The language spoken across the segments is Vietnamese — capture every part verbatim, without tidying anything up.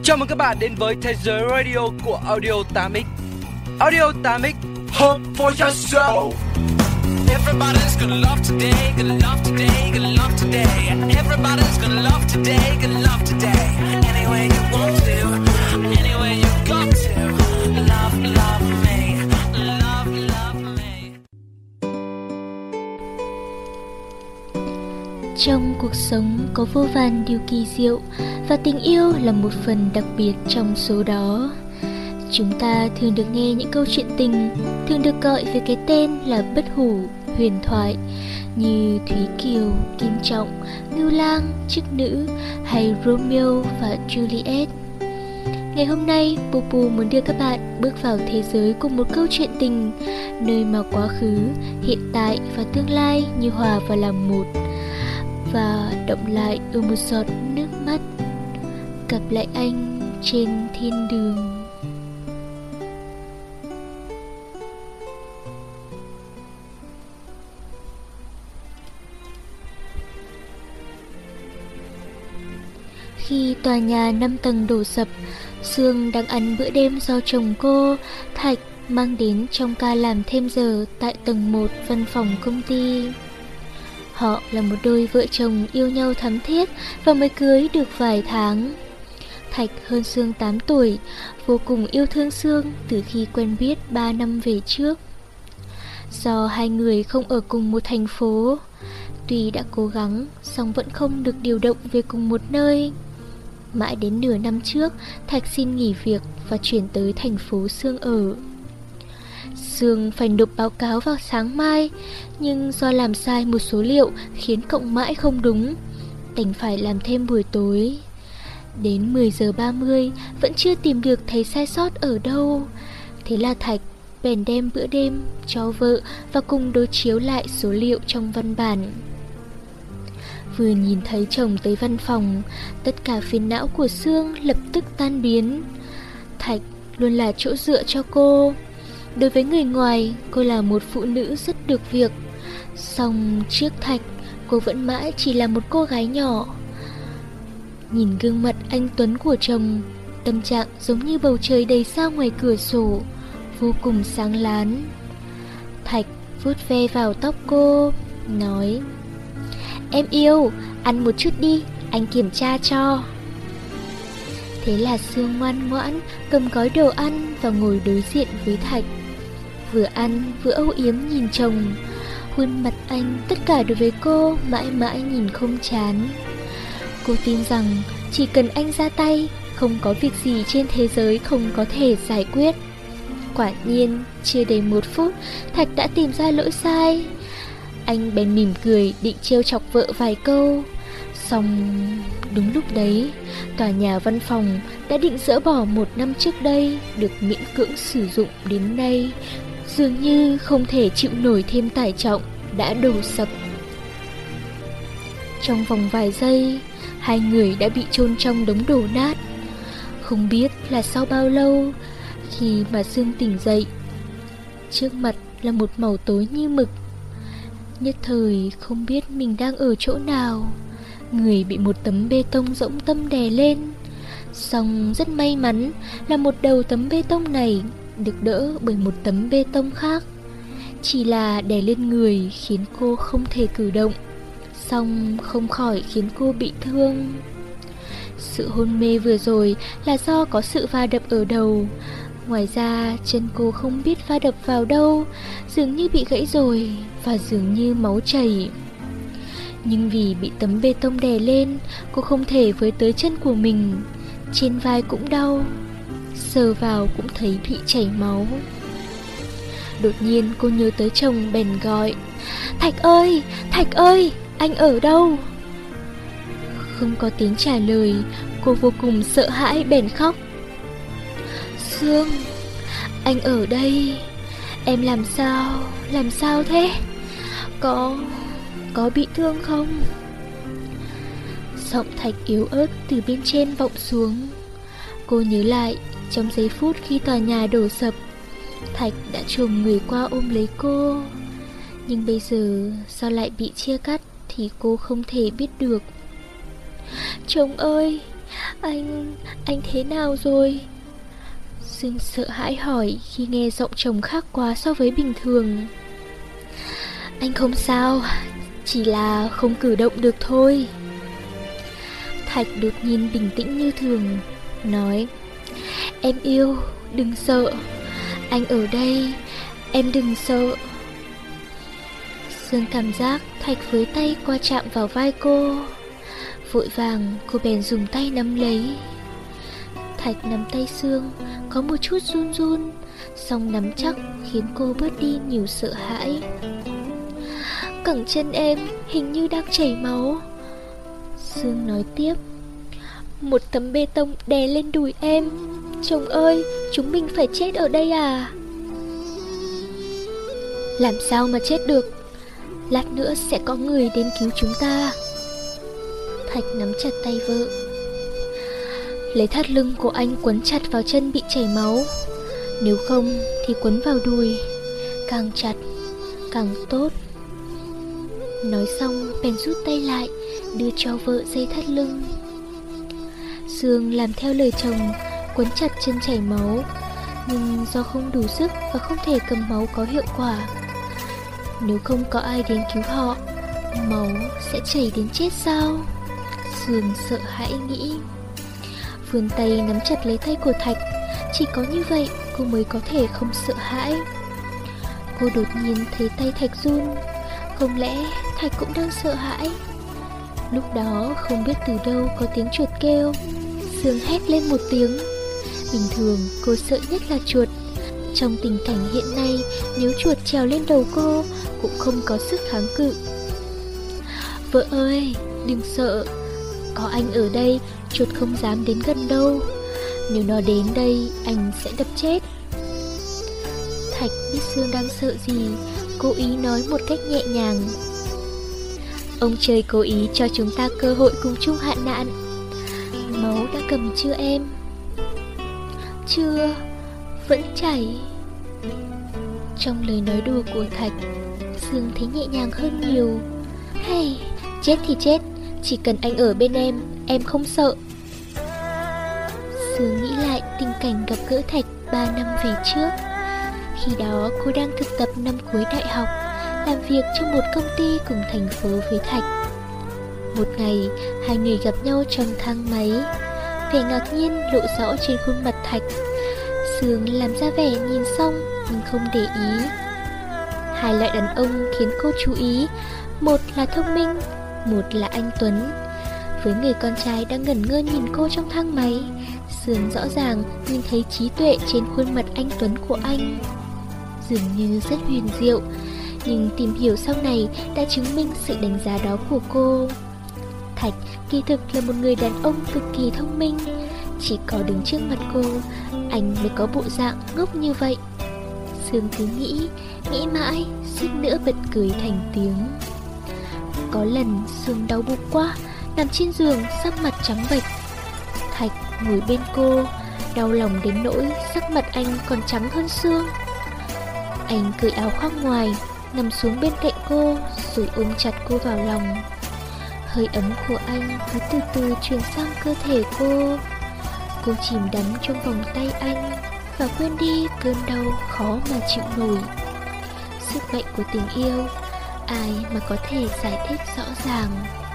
Chào mừng các bạn đến với thế giới radio của Audio tám x. Audio tám x, home for your soul. Everybody's gonna love today, gonna love today, gonna love today. Everybody's gonna love today, gonna love today. Any way you want to, any way you got to. Love, love me, love, love me. Trong cuộc sống có vô vàn điều kỳ diệu, và tình yêu là một phần đặc biệt trong số đó. Chúng ta thường được nghe những câu chuyện tình, thường được gọi với cái tên là bất hủ, huyền thoại, như Thúy Kiều, Kim Trọng, Ngưu Lang, Chức Nữ hay Romeo và Juliet. Ngày hôm nay, Popu muốn đưa các bạn bước vào thế giới của một câu chuyện tình, nơi mà quá khứ, hiện tại và tương lai như hòa vào làm một, và động lại ở một giọt nước mắt, gặp lại anh trên thiên đường. Khi tòa nhà năm tầng đổ sập, Sương đang ăn bữa đêm do chồng cô, Thạch, mang đến trong ca làm thêm giờ tại tầng một văn phòng công ty. Họ là một đôi vợ chồng yêu nhau thắm thiết và mới cưới được vài tháng. Thạch hơn Sương tám tuổi, vô cùng yêu thương Sương từ khi quen biết ba năm về trước. Do hai người không ở cùng một thành phố, tuy đã cố gắng, song vẫn không được điều động về cùng một nơi. Mãi đến nửa năm trước, Thạch xin nghỉ việc và chuyển tới thành phố Sương ở. Sương phải nộp báo cáo vào sáng mai, nhưng do làm sai một số liệu khiến cộng mãi không đúng, đành phải làm thêm buổi tối. Đến mười giờ ba mươi vẫn chưa tìm được thấy sai sót ở đâu. Thế là Thạch bèn đem bữa đêm cho vợ và cùng đối chiếu lại số liệu trong văn bản. Vừa nhìn thấy chồng tới văn phòng, tất cả phiền não của Sương lập tức tan biến. Thạch luôn là chỗ dựa cho cô. Đối với người ngoài, cô là một phụ nữ rất được việc. Song trước Thạch, cô vẫn mãi chỉ là một cô gái nhỏ. Nhìn gương mặt anh tuấn của chồng, tâm trạng giống như bầu trời đầy sao ngoài cửa sổ, vô cùng sáng láng. Thạch vuốt ve vào tóc cô, nói: "Em yêu, ăn một chút đi, anh kiểm tra cho." Thế là Sương ngoan ngoãn cầm gói đồ ăn và ngồi đối diện với Thạch. Vừa ăn vừa âu yếm nhìn chồng. Khuôn mặt anh tất cả đối với cô mãi mãi nhìn không chán. Cô tin rằng chỉ cần anh ra tay, không có việc gì trên thế giới không có thể giải quyết. Quả nhiên, chưa đầy một phút, Thạch đã tìm ra lỗi sai. Anh bèn mỉm cười định trêu chọc vợ vài câu. Xong đúng lúc đấy, tòa nhà văn phòng đã định dỡ bỏ một năm trước đây, được miễn cưỡng sử dụng đến nay, dường như không thể chịu nổi thêm tải trọng, đã đổ sập. Trong vòng vài giây, hai người đã bị chôn trong đống đổ nát. Không biết là sau bao lâu, khi mà Sương tỉnh dậy, trước mặt là một màu tối như mực. Nhất thời không biết mình đang ở chỗ nào. Người bị một tấm bê tông rỗng tâm đè lên. Song rất may mắn là một đầu tấm bê tông này được đỡ bởi một tấm bê tông khác. Chỉ là đè lên người khiến cô không thể cử động, song không khỏi khiến cô bị thương. Sự hôn mê vừa rồi là do có sự va đập ở đầu. Ngoài ra chân cô không biết va đập vào đâu, dường như bị gãy rồi và dường như máu chảy. Nhưng vì bị tấm bê tông đè lên, cô không thể với tới chân của mình. Trên vai cũng đau, sờ vào cũng thấy bị chảy máu. Đột nhiên cô nhớ tới chồng bèn gọi: "Thạch ơi, Thạch ơi, anh ở đâu?" Không có tiếng trả lời, cô vô cùng sợ hãi bèn khóc: "Sương, anh ở đây. Em làm sao, làm sao thế? Có, có bị thương không?" Giọng Thạch yếu ớt từ bên trên vọng xuống. Cô nhớ lại trong giây phút khi tòa nhà đổ sập, Thạch đã chồm người qua ôm lấy cô. Nhưng bây giờ sao lại bị chia cắt thì cô không thể biết được. "Chồng ơi, Anh, anh thế nào rồi? Dương sợ hãi hỏi khi nghe giọng chồng khác quá so với bình thường. Anh không sao, chỉ là không cử động được thôi. Thạch đột nhiên bình tĩnh như thường, nói: Em yêu, đừng sợ. Anh ở đây, em đừng sợ. Dương cảm giác Thạch với tay qua chạm vào vai cô. Vội vàng cô bèn dùng tay nắm lấy. Thạch nắm tay Sương, có một chút run run, song nắm chắc khiến cô bớt đi nhiều sợ hãi. Cẳng chân em hình như đang chảy máu. Sương nói tiếp: Một tấm bê tông đè lên đùi em. Chồng ơi, chúng mình phải chết ở đây à? Làm sao mà chết được? Lát nữa sẽ có người đến cứu chúng ta. Thạch nắm chặt tay vợ. Lấy thắt lưng của anh quấn chặt vào chân bị chảy máu. Nếu không thì quấn vào đùi. Càng chặt càng tốt. Nói xong bèn rút tay lại, đưa cho vợ dây thắt lưng. Sương làm theo lời chồng, quấn chặt chân chảy máu. Nhưng do không đủ sức và không thể cầm máu có hiệu quả. Nếu không có ai đến cứu họ, máu sẽ chảy đến chết sao? Sương sợ hãi nghĩ. Vươn tay nắm chặt lấy tay của Thạch. Chỉ có như vậy cô mới có thể không sợ hãi. Cô đột nhiên thấy tay Thạch run. Không lẽ Thạch cũng đang sợ hãi? Lúc đó không biết từ đâu có tiếng chuột kêu. Sương hét lên một tiếng. Bình thường cô sợ nhất là chuột. Trong tình cảnh hiện nay, nếu chuột trèo lên đầu cô cũng không có sức kháng cự. Vợ ơi, đừng sợ. Có anh ở đây, chuột không dám đến gần đâu. Nếu nó đến đây, anh sẽ đập chết. Thạch biết Sương đang sợ gì, cố ý nói một cách nhẹ nhàng. Ông trời cố ý cho chúng ta cơ hội cùng chung hạn nạn. Máu đã cầm chưa em? Chưa, vẫn chảy. Trong lời nói đùa của Thạch, Sương thấy nhẹ nhàng hơn nhiều. Hay, chết thì chết, chỉ cần anh ở bên em, em không sợ. Sương nghĩ lại tình cảnh gặp gỡ Thạch ba năm về trước. Khi đó cô đang thực tập năm cuối đại học, làm việc trong một công ty cùng thành phố với Thạch. Một ngày, hai người gặp nhau trong thang máy. Vẻ ngạc nhiên lộ rõ trên khuôn mặt Thạch. Sương làm ra vẻ nhìn xong nhưng không để ý. Hai loại đàn ông khiến cô chú ý. Một là thông minh, một là anh Tuấn. Với người con trai đang ngẩn ngơ nhìn cô trong thang máy, Sương rõ ràng nhìn thấy trí tuệ trên khuôn mặt anh Tuấn của anh. Dường như rất huyền diệu, nhưng tìm hiểu sau này đã chứng minh sự đánh giá đó của cô. Thạch kỳ thực là một người đàn ông cực kỳ thông minh. Chỉ có đứng trước mặt cô, anh mới có bộ dạng ngốc như vậy. Sương cứ nghĩ, nghĩ mãi, suýt nữa bật cười thành tiếng. Có lần Sương đau bụng quá, nằm trên giường sắc mặt trắng bệch. Thạch ngồi bên cô, đau lòng đến nỗi sắc mặt anh còn trắng hơn Sương. Anh cởi áo khoác ngoài, nằm xuống bên cạnh cô, rồi ôm chặt cô vào lòng. Hơi ấm của anh cứ từ từ truyền sang cơ thể cô. Cô chìm đắm trong vòng tay anh và quên đi cơn đau khó mà chịu nổi. Sức mạnh của tình yêu, ai mà có thể giải thích rõ ràng.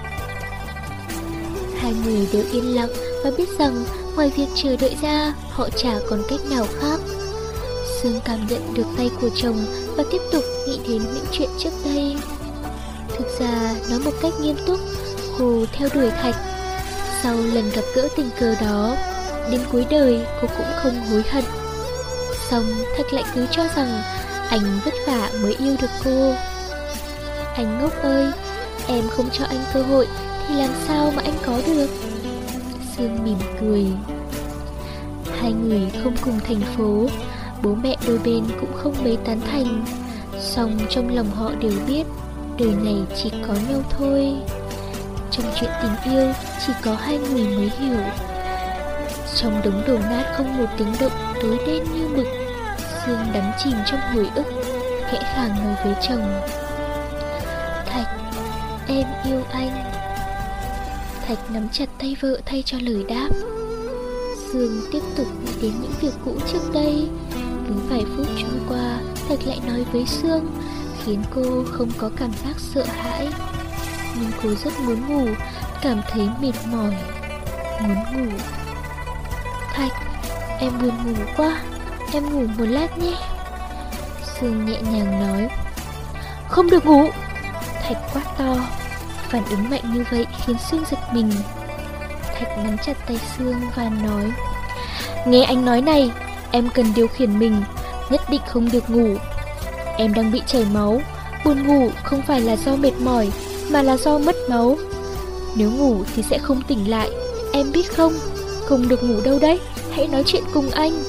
Hai người đều yên lặng và biết rằng ngoài việc chờ đợi ra, họ chả còn cách nào khác. Sương cảm nhận được tay của chồng và tiếp tục nghĩ đến những chuyện trước đây. Thực ra, nói một cách nghiêm túc, cô theo đuổi Thạch. Sau lần gặp gỡ tình cờ đó, đến cuối đời cô cũng không hối hận. Xong Thạch lại cứ cho rằng anh vất vả mới yêu được cô. Anh ngốc ơi, em không cho anh cơ hội thì làm sao mà anh có được? Sương mỉm cười. Hai người không cùng thành phố, bố mẹ đôi bên cũng không mấy tán thành. Song trong lòng họ đều biết đời này chỉ có nhau thôi. Trong chuyện tình yêu chỉ có hai người mới hiểu. Trong đống đổ nát không một tiếng động tối đen như mực, Sương đắm chìm trong hồi ức, khẽ khàng nói với chồng: Thạch, em yêu anh. Thạch Thạch nắm chặt tay vợ thay cho lời đáp. Sương tiếp tục nghĩ đến những việc cũ trước đây. Cứ vài phút trôi qua, Thạch lại nói với Sương, khiến cô không có cảm giác sợ hãi. Nhưng cô rất muốn ngủ, cảm thấy mệt mỏi, muốn ngủ. Thạch, em buồn ngủ quá, em ngủ một lát nhé. Sương nhẹ nhàng nói. Không được ngủ. Thạch quát to. Phản ứng mạnh như vậy khiến Sương giật mình. Thạch nắm chặt tay Sương và nói. Nghe anh nói này, em cần điều khiển mình, nhất định không được ngủ. Em đang bị chảy máu, buồn ngủ không phải là do mệt mỏi, mà là do mất máu. Nếu ngủ thì sẽ không tỉnh lại, em biết không? Không được ngủ đâu đấy, hãy nói chuyện cùng anh.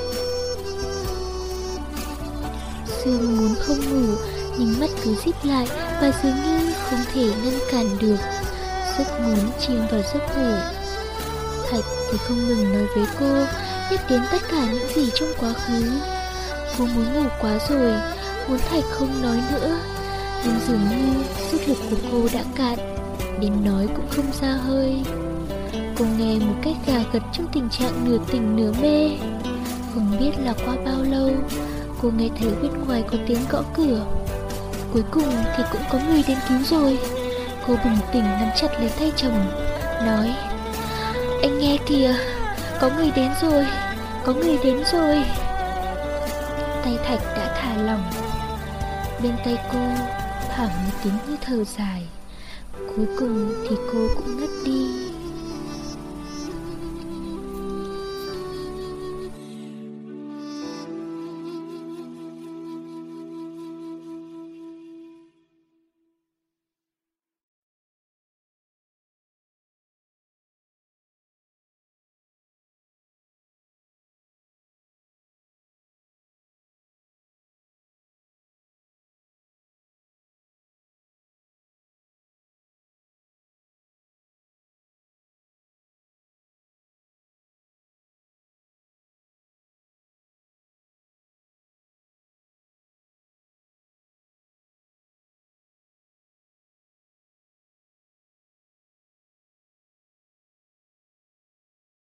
Sương muốn không ngủ, nhưng mắt cứ díp lại và dường như không thể ngăn cản được. Rất muốn chìm vào giấc ngủ. Thạch thì không ngừng nói với cô, nhắc đến tất cả những gì trong quá khứ. Cô muốn ngủ quá rồi, muốn Thạch không nói nữa. Nhưng dường như sức lực của cô đã cạn, đến nói cũng không ra hơi. Cô nghe một cách gà gật trong tình trạng nửa tỉnh nửa mê. Không biết là qua bao lâu, cô nghe thấy bên ngoài có tiếng gõ cửa. Cuối cùng thì cũng có người đến cứu rồi. Cô bừng tỉnh nắm chặt lấy tay chồng, nói. Anh nghe kìa, có người đến rồi, có người đến rồi. Tay Thạch đã thả lỏng. Bên tay cô thả một tiếng như thở dài. Cuối cùng thì cô cũng ngất đi.